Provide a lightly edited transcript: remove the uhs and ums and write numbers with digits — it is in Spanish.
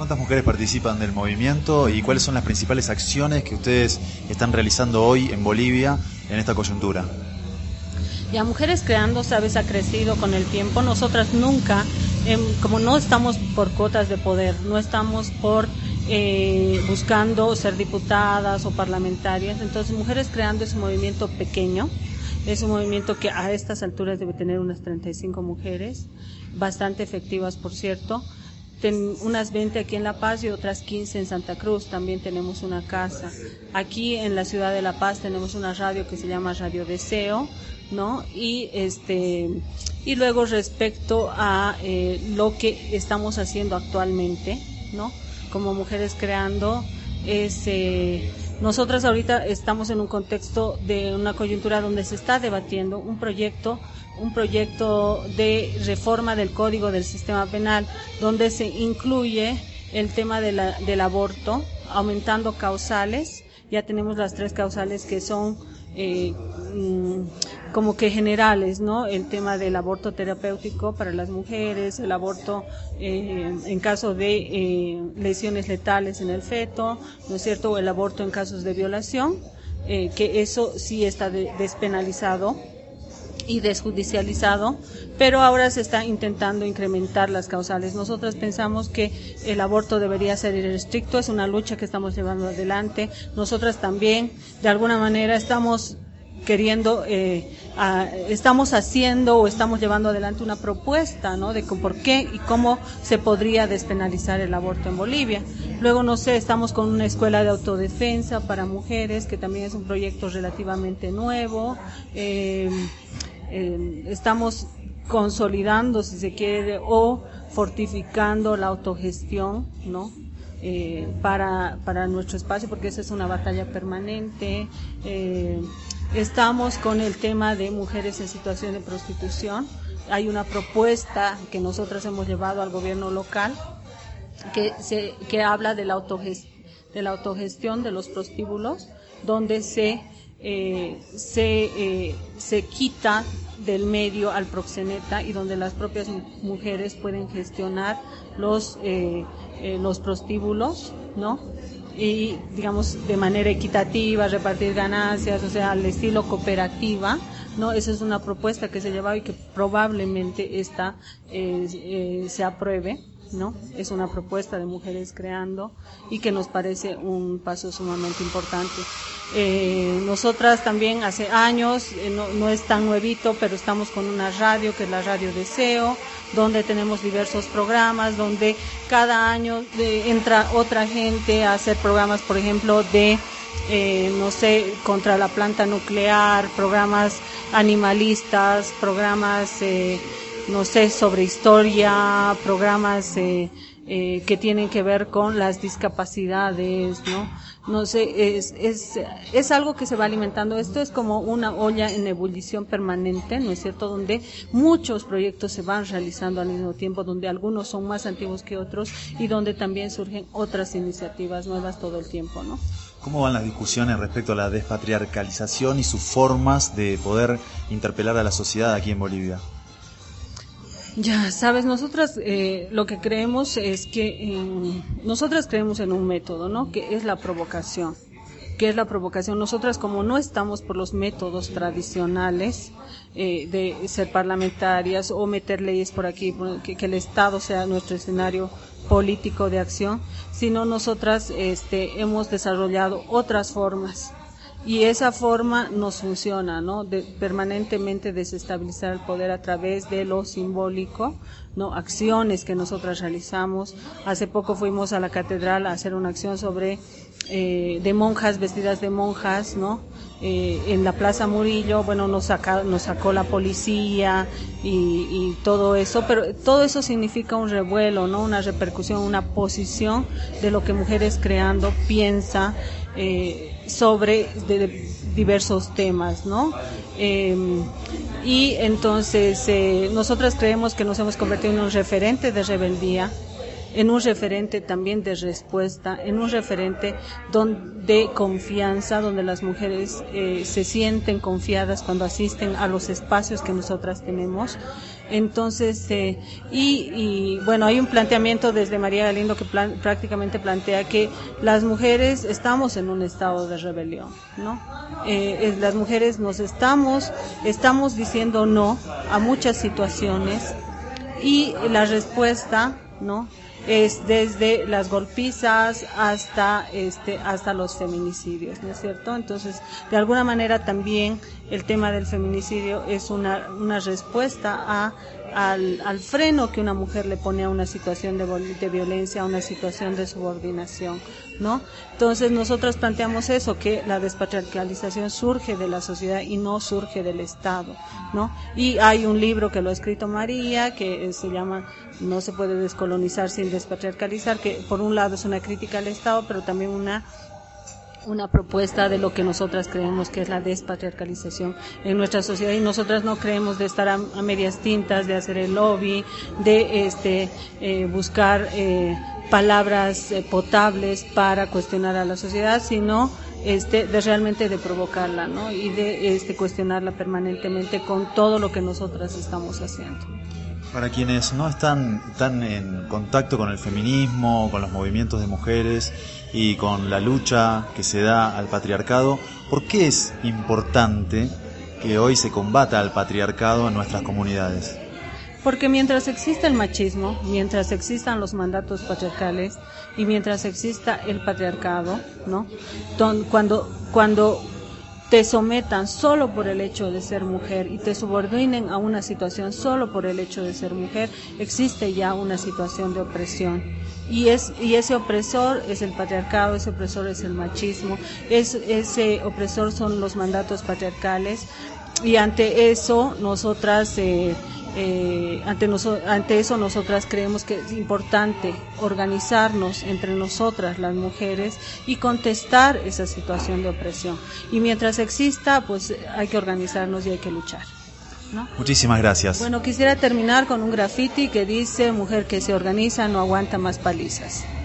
¿Cuántas mujeres participan del movimiento y cuáles son las principales acciones que ustedes están realizando hoy en Bolivia en esta coyuntura? Ya, Mujeres Creando, sabes, ha crecido con el tiempo. Nosotras nunca, como no estamos por cuotas de poder, no estamos por buscando ser diputadas o parlamentarias, entonces Mujeres Creando es un movimiento pequeño, es un movimiento que a estas alturas debe tener unas 35 mujeres, bastante efectivas, por cierto. Unas 20 aquí en La Paz y otras 15 en Santa Cruz. También tenemos una casa. Aquí en la ciudad de La Paz tenemos una radio que se llama Radio Deseo, ¿no? Y luego respecto a lo que estamos haciendo actualmente, ¿no? Como Mujeres Creando, nosotras ahorita estamos en un contexto de una coyuntura donde se está debatiendo un proyecto de reforma del Código del Sistema Penal, donde se incluye el tema del aborto, aumentando causales. Ya tenemos las 3 causales que son como que generales, ¿no? El tema del aborto terapéutico para las mujeres, el aborto en caso de lesiones letales en el feto, ¿no es cierto? O el aborto en casos de violación, que eso sí está despenalizado y desjudicializado, pero ahora se está intentando incrementar las causales. Nosotras pensamos que el aborto debería ser irrestricto, es una lucha que estamos llevando adelante. Nosotras también, de alguna manera, estamos queriendo, estamos haciendo o estamos llevando adelante una propuesta, ¿no? De por qué y cómo se podría despenalizar el aborto en Bolivia. Luego, no sé, estamos con una escuela de autodefensa para mujeres, que también es un proyecto relativamente nuevo. Estamos consolidando, si se quiere, o fortificando la autogestión, ¿no? Para nuestro espacio, porque esa es una batalla permanente. Estamos con el tema de mujeres en situación de prostitución. Hay una propuesta que nosotros hemos llevado al gobierno local que habla de la autogestión de los prostíbulos, donde se quita del medio al proxeneta y donde las propias mujeres pueden gestionar los prostíbulos, ¿no? Y, digamos, de manera equitativa, repartir ganancias, o sea, al estilo cooperativa, ¿no? Esa es una propuesta que se lleva y que probablemente se apruebe, ¿no? Es una propuesta de Mujeres Creando y que nos parece un paso sumamente importante. Nosotras también hace años, no es tan nuevito, pero estamos con una radio que es la Radio Deseo, donde tenemos diversos programas, donde cada año entra otra gente a hacer programas, por ejemplo, no sé, contra la planta nuclear, programas animalistas, programas no sé, sobre historia, programas que tienen que ver con las discapacidades, ¿no? No sé, es algo que se va alimentando. Esto es como una olla en ebullición permanente, ¿no es cierto? Donde muchos proyectos se van realizando al mismo tiempo, donde algunos son más antiguos que otros y donde también surgen otras iniciativas nuevas todo el tiempo, ¿no? ¿Cómo van las discusiones respecto a la despatriarcalización y sus formas de poder interpelar a la sociedad aquí en Bolivia? Ya, sabes, nosotras lo que creemos es que nosotras creemos en un método, ¿no? Que es la provocación. Nosotras, como no estamos por los métodos tradicionales de ser parlamentarias o meter leyes por aquí, que el Estado sea nuestro escenario político de acción, sino nosotras hemos desarrollado otras formas. Y esa forma nos funciona, ¿no? Permanentemente desestabilizar el poder a través de lo simbólico, ¿no? Acciones que nosotras realizamos. Hace poco fuimos a la catedral a hacer una acción sobre de monjas vestidas de monjas, ¿no? En la Plaza Murillo, bueno, nos sacó la policía y todo eso, pero todo eso significa un revuelo, ¿no? Una repercusión, una posición de lo que Mujeres Creando piensa sobre diversos temas, ¿no? Y entonces nosotras creemos que nos hemos convertido en un referente de rebeldía, en un referente también de respuesta, en un referente de confianza, donde las mujeres se sienten confiadas cuando asisten a los espacios que nosotras tenemos. Entonces, bueno, hay un planteamiento desde María Galindo que prácticamente plantea que las mujeres estamos en un estado de rebelión, ¿no? Las mujeres estamos diciendo no a muchas situaciones y la respuesta, ¿no?, es desde las golpizas hasta los feminicidios, ¿no es cierto? Entonces, de alguna manera también el tema del feminicidio es una respuesta al freno que una mujer le pone a una situación de violencia, a una situación de subordinación, ¿no? Entonces nosotros planteamos eso, que la despatriarcalización surge de la sociedad y no surge del Estado, ¿no? Y hay un libro que lo ha escrito María, que se llama No se puede descolonizar sin despatriarcalizar, que por un lado es una crítica al Estado, pero también una propuesta de lo que nosotras creemos que es la despatriarcalización en nuestra sociedad, y nosotras no creemos de estar a medias tintas, de hacer el lobby, de buscar palabras potables para cuestionar a la sociedad, sino de realmente de provocarla, ¿no? Y de cuestionarla permanentemente con todo lo que nosotras estamos haciendo. Para quienes no están en contacto con el feminismo, con los movimientos de mujeres y con la lucha que se da al patriarcado, ¿por qué es importante que hoy se combata al patriarcado en nuestras comunidades? Porque mientras exista el machismo, mientras existan los mandatos patriarcales y mientras exista el patriarcado, ¿no?, cuando te sometan solo por el hecho de ser mujer y te subordinen a una situación solo por el hecho de ser mujer, existe ya una situación de opresión. Y ese opresor es el patriarcado, ese opresor es el machismo, ese opresor son los mandatos patriarcales, y ante eso nosotras nosotras creemos que es importante organizarnos entre nosotras las mujeres y contestar esa situación de opresión, y mientras exista pues hay que organizarnos y hay que luchar, ¿no? Muchísimas gracias. Bueno, quisiera terminar con un graffiti que dice: mujer que se organiza no aguanta más palizas.